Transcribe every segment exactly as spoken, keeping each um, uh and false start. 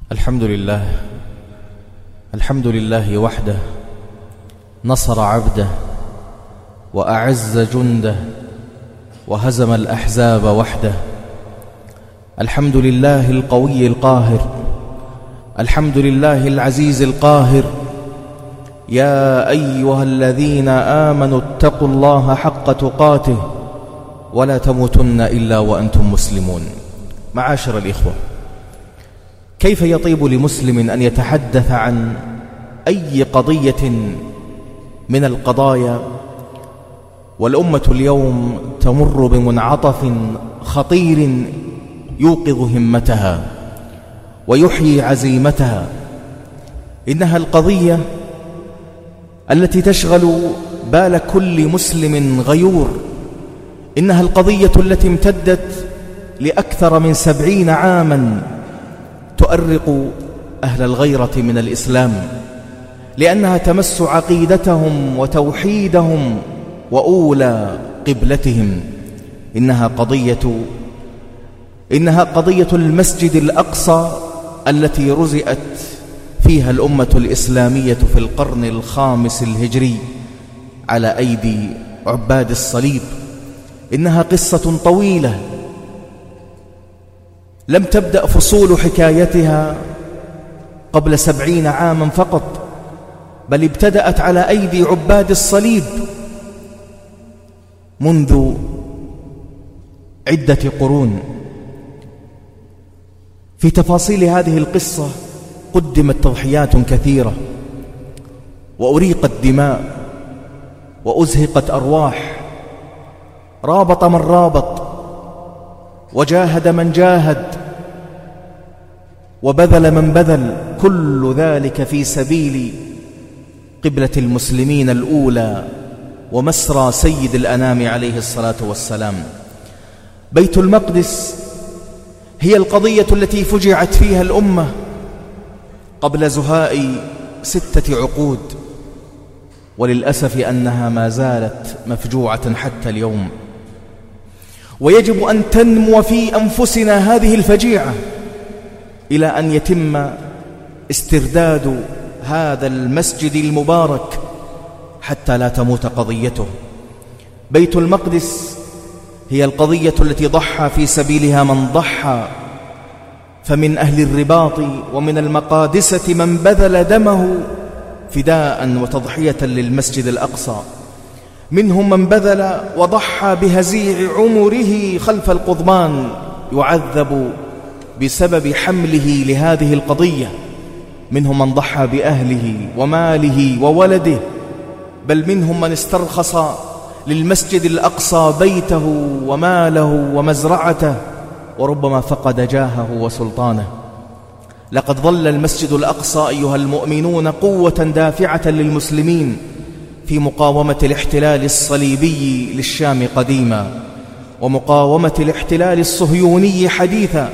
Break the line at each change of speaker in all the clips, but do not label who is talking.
الحمد لله الحمد لله وحده نصر عبده وأعز جنده وهزم الأحزاب وحده. الحمد لله القوي القاهر، الحمد لله العزيز القاهر. يا أيها الذين آمنوا اتقوا الله حق تقاته ولا تموتن إلا وأنتم مسلمون. معاشر الإخوة، كيف يطيب لمسلم أن يتحدث عن أي قضية من القضايا والأمة اليوم تمر بمنعطف خطير يوقظ همتها ويحيي عزيمتها؟ إنها القضية التي تشغل بال كل مسلم غيور، إنها القضية التي امتدت لأكثر من سبعين عاما تؤرق أهل الغيرة من الإسلام، لأنها تمس عقيدتهم وتوحيدهم وأولى قبلتهم. إنها قضية إنها قضية المسجد الأقصى التي رزئت فيها الأمة الإسلامية في القرن الخامس الهجري على أيدي عباد الصليب. إنها قصة طويلة لم تبدأ فصول حكايتها قبل سبعين عاما فقط، بل ابتدأت على أيدي عباد الصليب منذ عدة قرون. في تفاصيل هذه القصة قدمت تضحيات كثيرة، وأريقت دماء، وأزهقت أرواح، رابط من رابط، وجاهد من جاهد، وبذل من بذل، كل ذلك في سبيل قبلة المسلمين الأولى ومسرى سيد الأنام عليه الصلاة والسلام. بيت المقدس هي القضية التي فجعت فيها الأمة قبل زهاء ستة عقود، وللأسف أنها ما زالت مفجوعة حتى اليوم. ويجب أن تنمو في أنفسنا هذه الفجيعة إلى أن يتم استرداد هذا المسجد المبارك حتى لا تموت قضيته. بيت المقدس هي القضية التي ضحى في سبيلها من ضحى، فمن أهل الرباط ومن المقادسة من بذل دمه فداء وتضحية للمسجد الأقصى. منهم من بذل وضحى بهزيع عمره خلف القضبان يعذب بسبب حمله لهذه القضية. منهم من ضحى بأهله وماله وولده، بل منهم من استرخص للمسجد الأقصى بيته وماله ومزرعته، وربما فقد جاهه وسلطانه. لقد ظل المسجد الأقصى أيها المؤمنون قوة دافعة للمسلمين في مقاومة الاحتلال الصليبي للشام قديما، ومقاومة الاحتلال الصهيوني حديثا،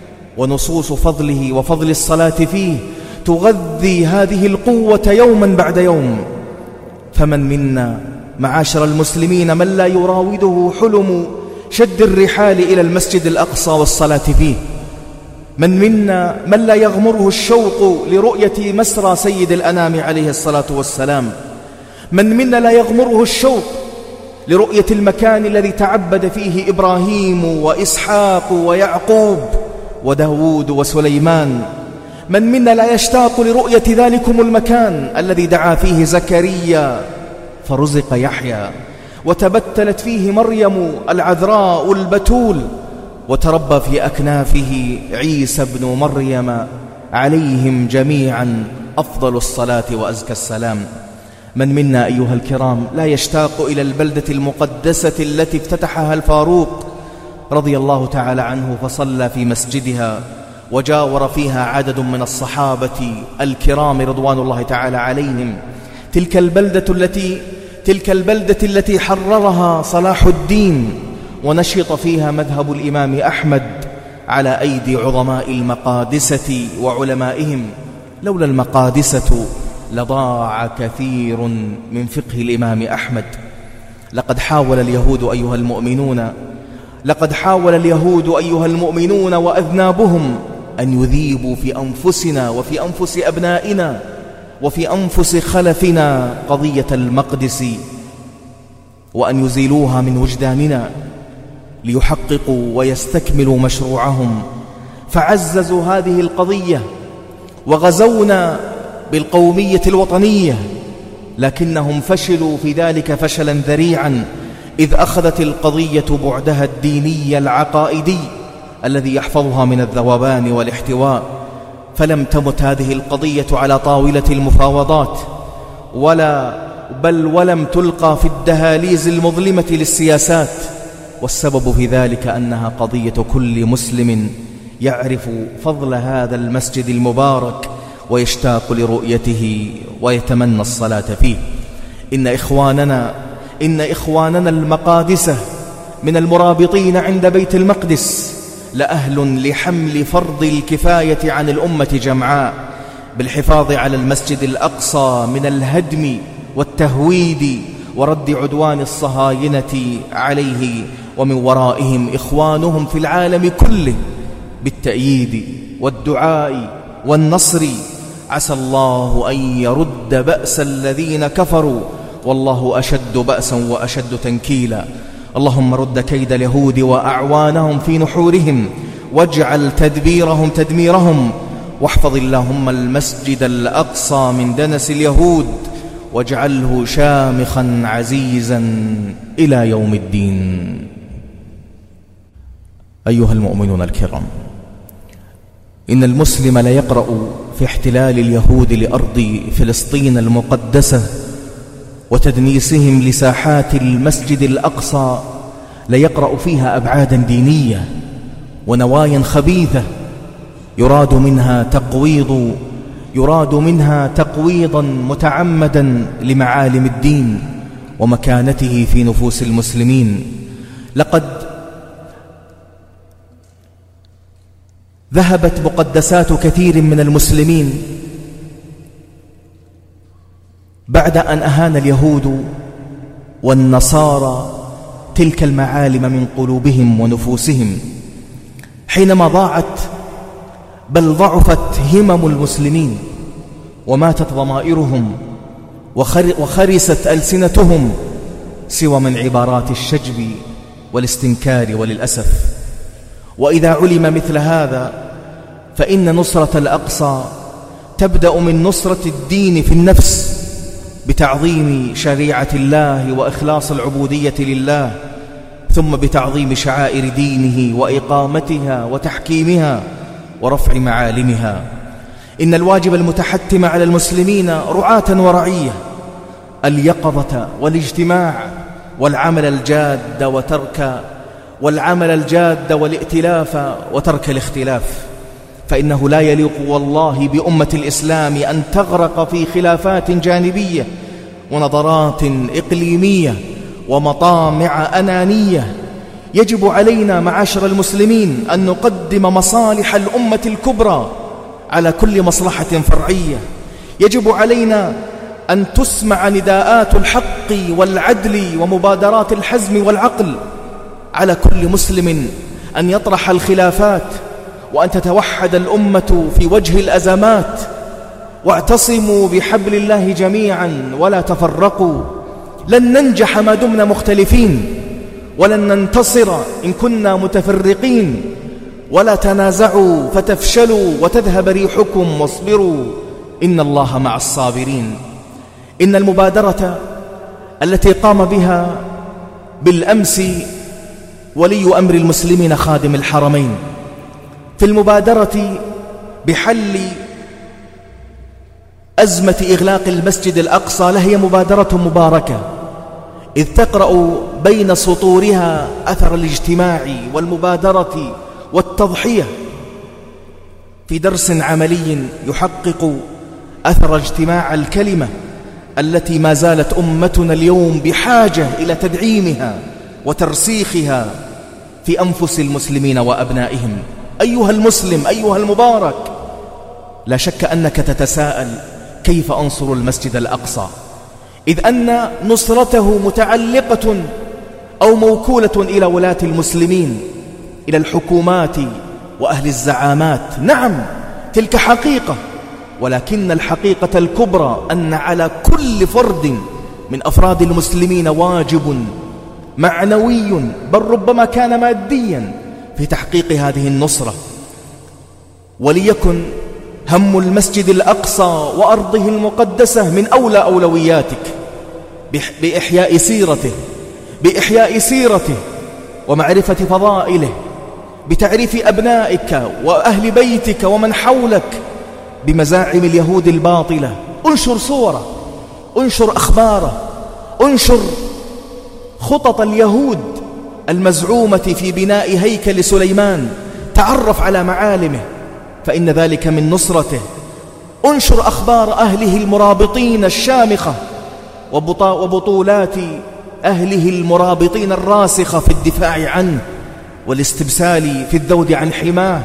ونصوص فضله وفضل الصلاة فيه تغذي هذه القوة يوما بعد يوم. فمن منا معاشر المسلمين من لا يراوده حلم شد الرحال إلى المسجد الأقصى والصلاة فيه؟ من منا من لا يغمره الشوق لرؤية مسرى سيد الأنام عليه الصلاة والسلام؟ من منا لا يغمره الشوق لرؤية المكان الذي تعبد فيه إبراهيم وإسحاق ويعقوب وداود وسليمان؟ من منا لا يشتاق لرؤية ذلكم المكان الذي دعا فيه زكريا فرزق يحيى، وتبتلت فيه مريم العذراء البتول، وتربى في أكنافه عيسى بن مريم عليهم جميعا أفضل الصلاة وأزكى السلام؟ من منا أيها الكرام لا يشتاق إلى البلدة المقدسة التي افتتحها الفاروق رضي الله تعالى عنه فصلى في مسجدها، وجاور فيها عدد من الصحابة الكرام رضوان الله تعالى عليهم؟ تلك البلدة التي تلك البلدة التي حررها صلاح الدين ونشط فيها مذهب الإمام أحمد على أيدي عظماء المقادسة وعلمائهم. لولا المقادسة لضاع كثير من فقه الإمام أحمد. لقد حاول اليهود أيها المؤمنون لقد حاول اليهود أيها المؤمنون وأذنابهم أن يذيبوا في أنفسنا وفي أنفس أبنائنا وفي أنفس خلفنا قضية المقدس، وأن يزيلوها من وجداننا ليحققوا ويستكملوا مشروعهم. فعززوا هذه القضية وغزونا بالقومية الوطنية، لكنهم فشلوا في ذلك فشلا ذريعا، إذ أخذت القضية بعدها الديني العقائدي الذي يحفظها من الذوبان والاحتواء. فلم تمت هذه القضية على طاولة المفاوضات ولا بل ولم تلقى في الدهاليز المظلمة للسياسات، والسبب في ذلك أنها قضية كل مسلم يعرف فضل هذا المسجد المبارك ويشتاق لرؤيته ويتمنى الصلاة فيه. إن إخواننا إن إخواننا المقادسة من المرابطين عند بيت المقدس لأهل لحمل فرض الكفاية عن الأمة جمعاء بالحفاظ على المسجد الأقصى من الهدم والتهويد ورد عدوان الصهاينة عليه، ومن ورائهم إخوانهم في العالم كله بالتأييد والدعاء والنصر. عسى الله أن يرد بأس الذين كفروا، والله أشد بأسا وأشد تنكيلا. اللهم رد كيد اليهود وأعوانهم في نحورهم، واجعل تدبيرهم تدميرهم، واحفظ اللهم المسجد الأقصى من دنس اليهود، واجعله شامخا عزيزا إلى يوم الدين. أيها المؤمنون الكرام، إن المسلم ليقرأ في احتلال اليهود لأرض فلسطين المقدسة وتدنيسهم لساحات المسجد الأقصى، ليقرأ فيها أبعادا دينية ونوايا خبيثة يراد منها تقويض يراد منها تقويضا متعمدا لمعالم الدين ومكانته في نفوس المسلمين. لقد ذهبت مقدسات كثير من المسلمين بعد أن أهان اليهود والنصارى تلك المعالم من قلوبهم ونفوسهم، حينما ضاعت بل ضعفت همم المسلمين وماتت ضمائرهم وخرست ألسنتهم سوى من عبارات الشجب والاستنكار وللأسف. وإذا علم مثل هذا فإن نصرة الأقصى تبدأ من نصرة الدين في النفس بتعظيم شريعة الله وإخلاص العبودية لله، ثم بتعظيم شعائر دينه وإقامتها وتحكيمها ورفع معالمها. إن الواجب المتحتم على المسلمين رعاة ورعية اليقظة والاجتماع والعمل الجاد وترك والعمل الجاد والائتلاف وترك الاختلاف، فإنه لا يليق والله بأمة الإسلام أن تغرق في خلافات جانبية ونظرات إقليمية ومطامع أنانية. يجب علينا معاشر المسلمين أن نقدم مصالح الأمة الكبرى على كل مصلحة فرعية. يجب علينا أن تسمع نداءات الحق والعدل ومبادرات الحزم والعقل على كل مسلم أن يطرح الخلافات وأن تتوحد الأمة في وجه الأزمات. واعتصموا بحبل الله جميعا ولا تفرقوا، لن ننجح ما دمنا مختلفين، ولن ننتصر إن كنا متفرقين. ولا تنازعوا فتفشلوا وتذهب ريحكم، واصبروا إن الله مع الصابرين. إن المبادرة التي قام بها بالأمس ولي أمر المسلمين خادم الحرمين في المبادرة بحل أزمة إغلاق المسجد الأقصى لهي مبادرة مباركة، إذ تقرأ بين سطورها أثر الاجتماع والمبادرة والتضحية في درس عملي يحقق أثر اجتماع الكلمة التي ما زالت أمتنا اليوم بحاجة إلى تدعيمها وترسيخها في أنفس المسلمين وأبنائهم. أيها المسلم، أيها المبارك، لا شك أنك تتساءل كيف أنصر المسجد الأقصى، إذ أن نصرته متعلقة أو موكولة إلى ولاة المسلمين، إلى الحكومات وأهل الزعامات. نعم تلك حقيقة، ولكن الحقيقة الكبرى أن على كل فرد من أفراد المسلمين واجب معنوي بل ربما كان ماديا في تحقيق هذه النصرة. وليكن هم المسجد الأقصى وأرضه المقدسة من أولى أولوياتك، بإحياء سيرته بإحياء سيرته ومعرفة فضائله، بتعريف أبنائك وأهل بيتك ومن حولك بمزاعم اليهود الباطلة. انشر صوره، انشر أخباره، انشر خطط اليهود المزعومة في بناء هيكل سليمان، تعرف على معالمه فإن ذلك من نصرته. انشر أخبار أهله المرابطين الشامخة وبطولات أهله المرابطين الراسخة في الدفاع عنه والاستبسال في الذود عن حماه.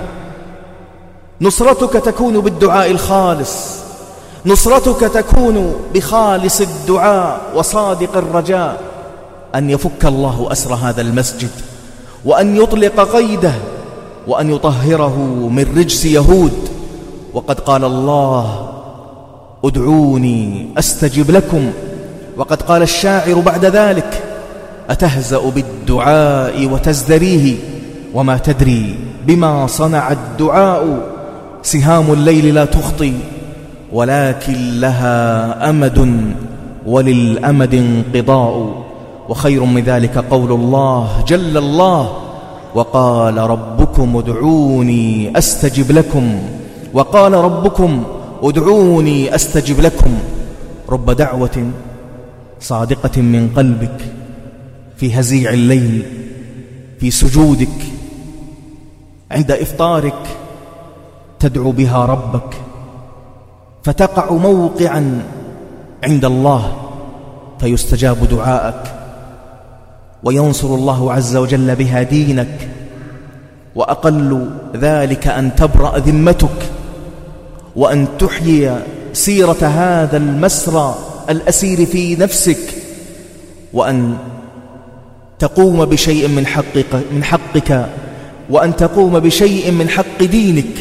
نصرتك تكون بالدعاء الخالص، نصرتك تكون بخالص الدعاء وصادق الرجاء أن يفك الله أسر هذا المسجد وأن يطلق قيده وأن يطهره من رجس يهود. وقد قال الله ادعوني أستجب لكم، وقد قال الشاعر بعد ذلك أتهزأ بالدعاء وتزدريه وما تدري بما صنع الدعاء. سهام الليل لا تخطي ولكن لها أمد وللأمد انقضاء. وخير من ذلك قول الله جل الله وقال ربكم ادعوني أستجب لكم، وقال ربكم ادعوني أستجب لكم. رب دعوة صادقة من قلبك في هزيع الليل، في سجودك، عند إفطارك، تدعو بها ربك فتقع موقعا عند الله فيستجاب دعاءك وينصر الله عز وجل بها دينك. وأقل ذلك أن تبرأ ذمتك وأن تحيي سيرة هذا المسرى الأسير في نفسك، وأن تقوم بشيء من حقك, من حقك وأن تقوم بشيء من حق دينك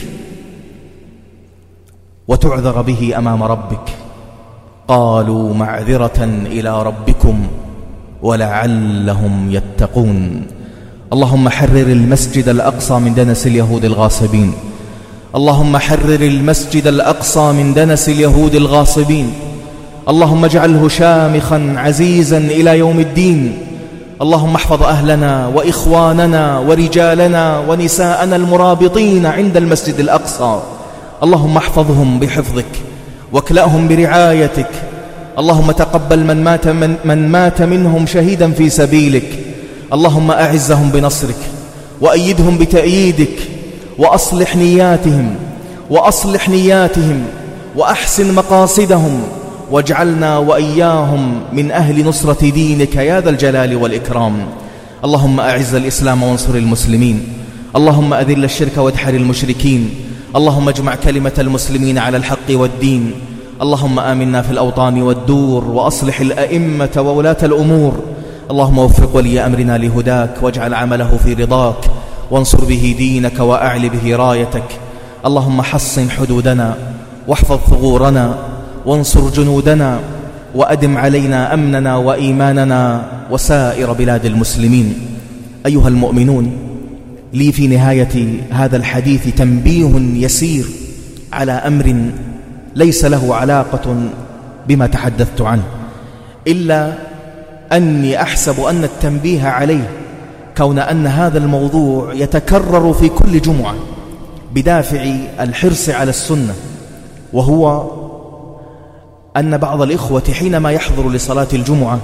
وتعذر به أمام ربك. قالوا معذرة إلى ربكم ولعلهم يتقون. اللهم حرر المسجد الأقصى من دنس اليهود الغاصبين، اللهم حرر المسجد الأقصى من دنس اليهود الغاصبين. اللهم اجعله شامخا عزيزا إلى يوم الدين. اللهم احفظ أهلنا وإخواننا ورجالنا ونساءنا المرابطين عند المسجد الأقصى، اللهم احفظهم بحفظك واكلأهم برعايتك. اللهم تقبل من مات, من, من مات منهم شهيدا في سبيلك. اللهم أعزهم بنصرك وأيدهم بتأييدك، وأصلح نياتهم وأصلح نياتهم وأحسن مقاصدهم، واجعلنا وإياهم من أهل نصرة دينك يا ذا الجلال والإكرام. اللهم أعز الإسلام وانصر المسلمين، اللهم أذل الشرك وادحر المشركين، اللهم اجمع كلمة المسلمين على الحق والدين. اللهم آمنا في الأوطان والدور، وأصلح الأئمة وولاة الأمور. اللهم وفق ولي أمرنا لهداك، واجعل عمله في رضاك، وانصر به دينك وأعل به رايتك. اللهم حصن حدودنا واحفظ ثغورنا وانصر جنودنا، وأدم علينا أمننا وإيماننا وسائر بلاد المسلمين. أيها المؤمنون، لي في نهاية هذا الحديث تنبيه يسير على أمر ليس له علاقة بما تحدثت عنه، إلا أني أحسب أن التنبيه عليه كون أن هذا الموضوع يتكرر في كل جمعة بدافع الحرص على السنة، وهو أن بعض الإخوة حينما يحضر لصلاة الجمعة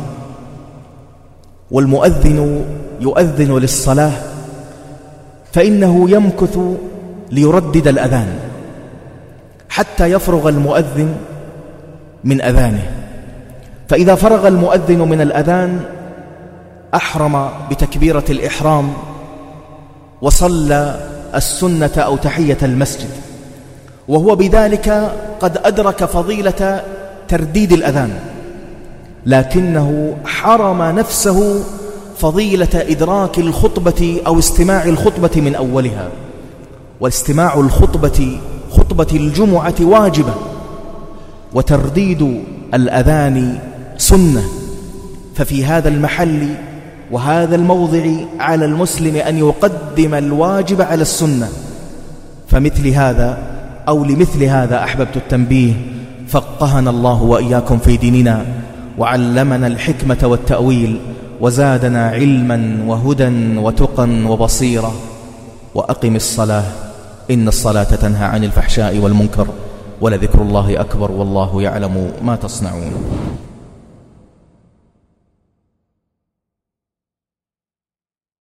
والمؤذن يؤذن للصلاة فإنه يمكث ليردد الأذان حتى يفرغ المؤذن من أذانه، فإذا فرغ المؤذن من الأذان أحرم بتكبيرة الإحرام وصلى السنة أو تحية المسجد، وهو بذلك قد أدرك فضيلة ترديد الأذان، لكنه حرم نفسه فضيلة إدراك الخطبة أو استماع الخطبة من أولها. واستماع الخطبة خطبة الجمعة واجبة، وترديد الأذان سنة. ففي هذا المحل وهذا الموضع على المسلم أن يقدم الواجب على السنة. فمثل هذا أو لمثل هذا أحببت التنبيه، فقهنا الله وإياكم في ديننا، وعلمنا الحكمة والتأويل، وزادنا علما وهدى وتقا وبصيرة. وأقم الصلاة إن الصلاة تنهى عن الفحشاء والمنكر، ولذكر الله أكبر، والله يعلم ما تصنعون.